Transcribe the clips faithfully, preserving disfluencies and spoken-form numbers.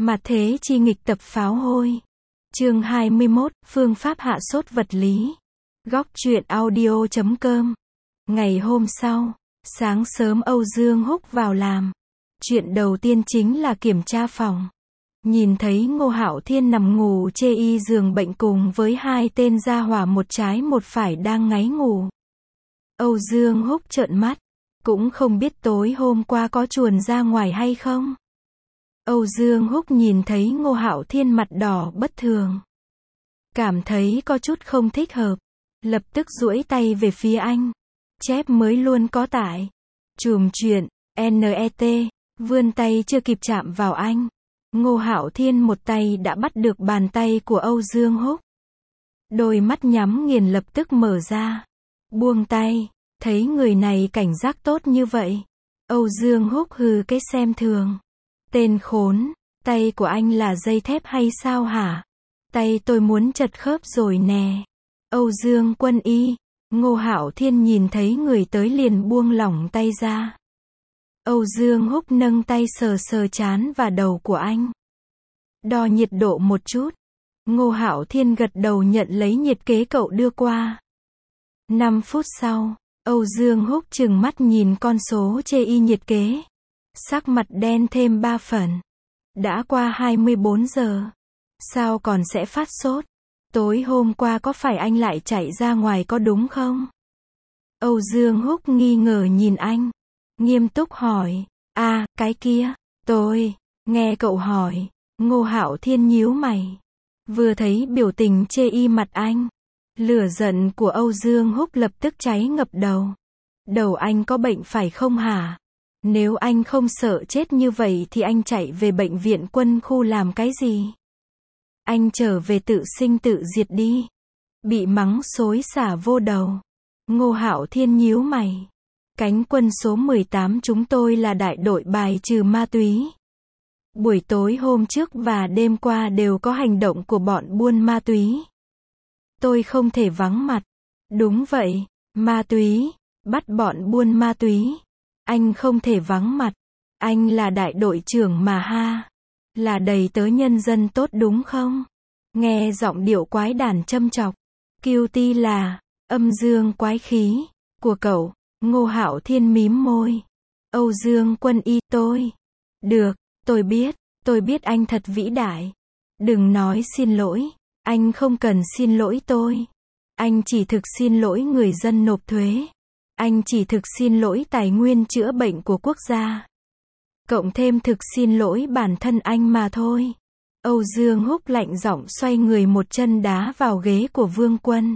Mà thế chi nghịch tập pháo hôi. Chương hai mươi mốt, phương pháp hạ sốt vật lý. Góc truyện audio chấm com. Ngày hôm sau, sáng sớm Âu Dương Húc vào làm. Chuyện đầu tiên chính là kiểm tra phòng. Nhìn thấy Ngô Hạo Thiên nằm ngủ chê y giường bệnh cùng với hai tên gia hỏa một trái một phải đang ngáy ngủ. Âu Dương Húc trợn mắt, cũng không biết tối hôm qua có chuồn ra ngoài hay không. Âu Dương Húc nhìn thấy Ngô Hạo Thiên mặt đỏ bất thường, cảm thấy có chút không thích hợp, lập tức duỗi tay về phía anh. Chép mới luôn có tải. Chùm chuyện, net, vươn tay chưa kịp chạm vào anh. Ngô Hạo Thiên một tay đã bắt được bàn tay của Âu Dương Húc. Đôi mắt nhắm nghiền lập tức mở ra. Buông tay, thấy người này cảnh giác tốt như vậy. Âu Dương Húc hừ cái xem thường. Tên khốn, tay của anh là dây thép hay sao hả? Tay tôi muốn chật khớp rồi nè. Âu Dương Quân Y. Ngô Hạo Thiên nhìn thấy người tới liền buông lỏng tay ra. Âu Dương Húc nâng tay sờ sờ trán và đầu của anh. Đo nhiệt độ một chút. Ngô Hạo Thiên gật đầu nhận lấy nhiệt kế cậu đưa qua. năm phút sau, Âu Dương Húc trừng mắt nhìn con số chê y nhiệt kế. Sắc mặt đen thêm ba phần. Đã qua hai mươi bốn giờ. Sao còn sẽ phát sốt? Tối hôm qua có phải anh lại chạy ra ngoài có đúng không? Âu Dương Húc nghi ngờ nhìn anh. Nghiêm túc hỏi. À, cái kia. Tôi. Nghe cậu hỏi. Ngô Hạo Thiên nhíu mày. Vừa thấy biểu tình chê y mặt anh. Lửa giận của Âu Dương Húc lập tức cháy ngập đầu. Đầu anh có bệnh phải không hả? Nếu anh không sợ chết như vậy thì anh chạy về bệnh viện quân khu làm cái gì? Anh trở về tự sinh tự diệt đi. Bị mắng xối xả vô đầu. Ngô Hạo Thiên nhíu mày. Cánh quân số mười tám chúng tôi là đại đội bài trừ ma túy. Buổi tối hôm trước và đêm qua đều có hành động của bọn buôn ma túy. Tôi không thể vắng mặt. Đúng vậy, ma túy, bắt bọn buôn ma túy. Anh không thể vắng mặt. Anh là đại đội trưởng mà ha. Là đầy tớ nhân dân tốt đúng không? Nghe giọng điệu quái đản châm chọc. Guilty là, âm dương quái khí, của cậu. Ngô Hạo Thiên mím môi. Âu Dương Quân Y, tôi. Được, tôi biết, tôi biết anh thật vĩ đại. Đừng nói xin lỗi, anh không cần xin lỗi tôi. Anh chỉ thực xin lỗi người dân nộp thuế. Anh chỉ thực xin lỗi tài nguyên chữa bệnh của quốc gia. Cộng thêm thực xin lỗi bản thân anh mà thôi. Âu Dương Húc lạnh giọng xoay người một chân đá vào ghế của Vương Quân.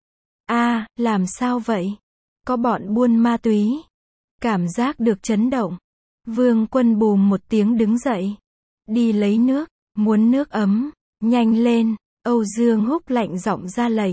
A, à, làm sao vậy? Có bọn buôn ma túy. Cảm giác được chấn động. Vương Quân bùm một tiếng đứng dậy. Đi lấy nước, muốn nước ấm. Nhanh lên, Âu Dương Húc lạnh giọng ra lệnh.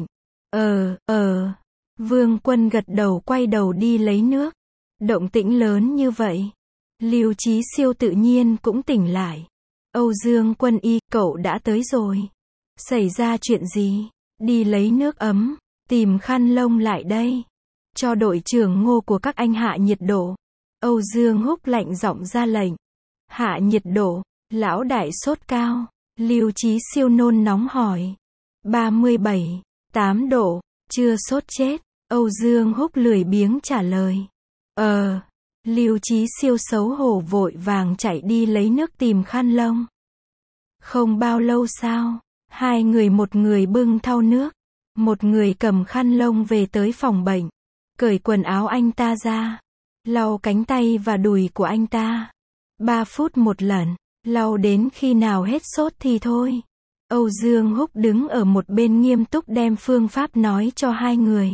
Ờ, ờ. Vương Quân gật đầu quay đầu đi lấy nước. Động tĩnh lớn như vậy. Lưu Chí Siêu tự nhiên cũng tỉnh lại. Âu Dương Quân Y, cậu đã tới rồi. Xảy ra chuyện gì? Đi lấy nước ấm, tìm khăn lông lại đây. Cho đội trưởng Ngô của các anh hạ nhiệt độ. Âu Dương Húc lạnh giọng ra lệnh. Hạ nhiệt độ, lão đại sốt cao. Lưu Chí Siêu nôn nóng hỏi. ba mươi bảy, tám độ, chưa sốt chết. Âu Dương Húc lười biếng trả lời. Ờ. Lưu Chí Siêu xấu hổ vội vàng chạy đi lấy nước tìm khăn lông. Không bao lâu sau, hai người một người bưng thau nước, một người cầm khăn lông về tới phòng bệnh, cởi quần áo anh ta ra, lau cánh tay và đùi của anh ta. Ba phút một lần, lau đến khi nào hết sốt thì thôi. Âu Dương Húc đứng ở một bên nghiêm túc đem phương pháp nói cho hai người.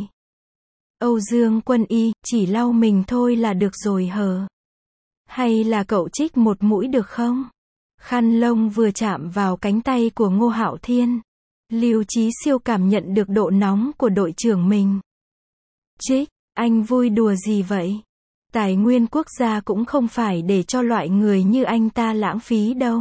Âu Dương Quân Y, chỉ lau mình thôi là được rồi hờ? Hay là cậu trích một mũi được không? Khăn lông vừa chạm vào cánh tay của Ngô Hạo Thiên. Lưu Chí Siêu cảm nhận được độ nóng của đội trưởng mình. Trích, anh vui đùa gì vậy? Tài nguyên quốc gia cũng không phải để cho loại người như anh ta lãng phí đâu.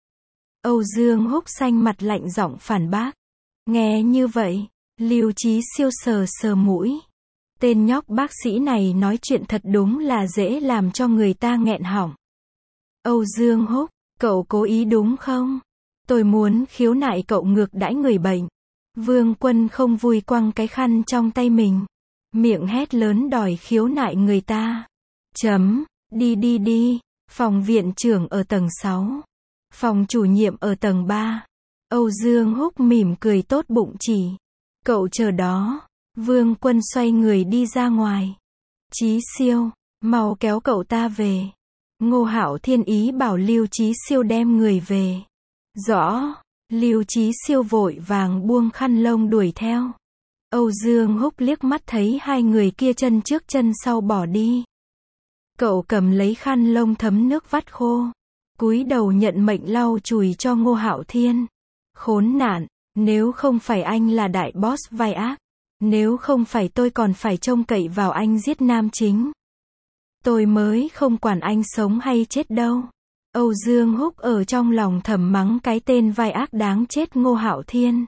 Âu Dương Húc xanh mặt lạnh giọng phản bác. Nghe như vậy, Lưu Chí Siêu sờ sờ mũi. Tên nhóc bác sĩ này nói chuyện thật đúng là dễ làm cho người ta nghẹn họng. Âu Dương Húc, Cậu cố ý đúng không? Tôi muốn khiếu nại cậu ngược đãi người bệnh. Vương Quân không vui quăng cái khăn trong tay mình. Miệng hét lớn đòi khiếu nại người ta. Chấm, đi đi đi. Phòng viện trưởng ở tầng sáu. Phòng chủ nhiệm ở tầng ba. Âu Dương Húc mỉm cười tốt bụng chỉ. Cậu chờ đó. Vương Quân xoay người đi ra ngoài. Chí Siêu, mau kéo cậu ta về. Ngô Hạo Thiên ý bảo Lưu Chí Siêu đem người về. Rõ. Lưu Chí Siêu vội vàng buông khăn lông đuổi theo. Âu Dương Húc liếc mắt thấy hai người kia chân trước chân sau bỏ đi. Cậu cầm lấy khăn lông thấm nước vắt khô. Cúi đầu nhận mệnh lau chùi cho Ngô Hạo Thiên. Khốn nạn, nếu không phải anh là đại boss vai ác. Nếu không phải tôi còn phải trông cậy vào anh giết nam chính. Tôi mới không quản anh sống hay chết đâu. Âu Dương Húc ở trong lòng thầm mắng cái tên vai ác đáng chết Ngô Hạo Thiên.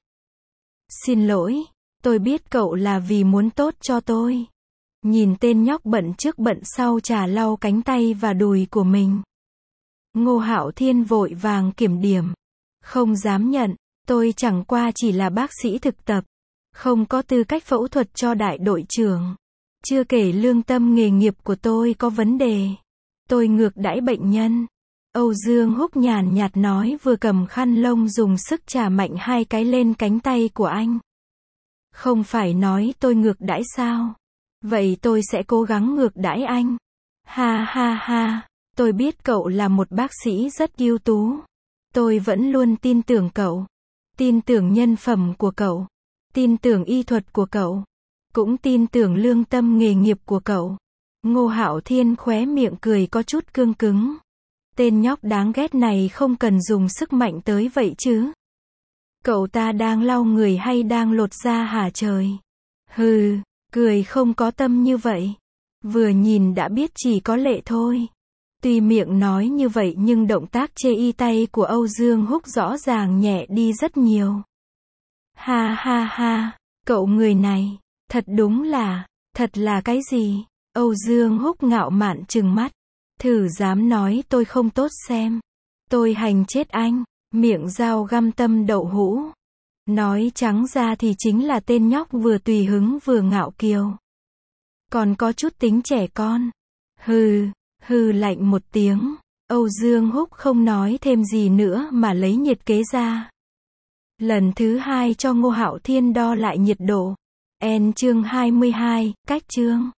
Xin lỗi, tôi biết cậu là vì muốn tốt cho tôi. Nhìn tên nhóc bận trước bận sau chà lau cánh tay và đùi của mình. Ngô Hạo Thiên vội vàng kiểm điểm. Không dám nhận, tôi chẳng qua chỉ là bác sĩ thực tập. Không có tư cách phẫu thuật cho đại đội trưởng. Chưa kể lương tâm nghề nghiệp của tôi có vấn đề. Tôi ngược đãi bệnh nhân. Âu Dương Húc nhàn nhạt nói vừa cầm khăn lông dùng sức chà mạnh hai cái lên cánh tay của anh. Không phải nói tôi ngược đãi sao? Vậy tôi sẽ cố gắng ngược đãi anh. Ha ha ha, tôi biết cậu là một bác sĩ rất ưu tú. Tôi vẫn luôn tin tưởng cậu. Tin tưởng nhân phẩm của cậu. Tin tưởng y thuật của cậu. Cũng tin tưởng lương tâm nghề nghiệp của cậu. Ngô Hạo Thiên khóe miệng cười có chút cương cứng. Tên nhóc đáng ghét này không cần dùng sức mạnh tới vậy chứ. Cậu ta đang lau người hay đang lột da hả trời? Hừ, cười không có tâm như vậy. Vừa nhìn đã biết chỉ có lệ thôi. Tuy miệng nói như vậy nhưng động tác chê y tay của Âu Dương Húc rõ ràng nhẹ đi rất nhiều. Ha ha ha, cậu người này, thật đúng là, thật là cái gì? Âu Dương Húc ngạo mạn trừng mắt. Thử dám nói tôi không tốt xem. Tôi hành chết anh, miệng dao găm tâm đậu hũ. Nói trắng ra thì chính là tên nhóc vừa tùy hứng vừa ngạo kiều. Còn có chút tính trẻ con. Hừ, hừ lạnh một tiếng. Âu Dương Húc không nói thêm gì nữa mà lấy nhiệt kế ra. Lần thứ hai cho Ngô Hạo Thiên đo lại nhiệt độ. En chương hai mươi hai, cách chương.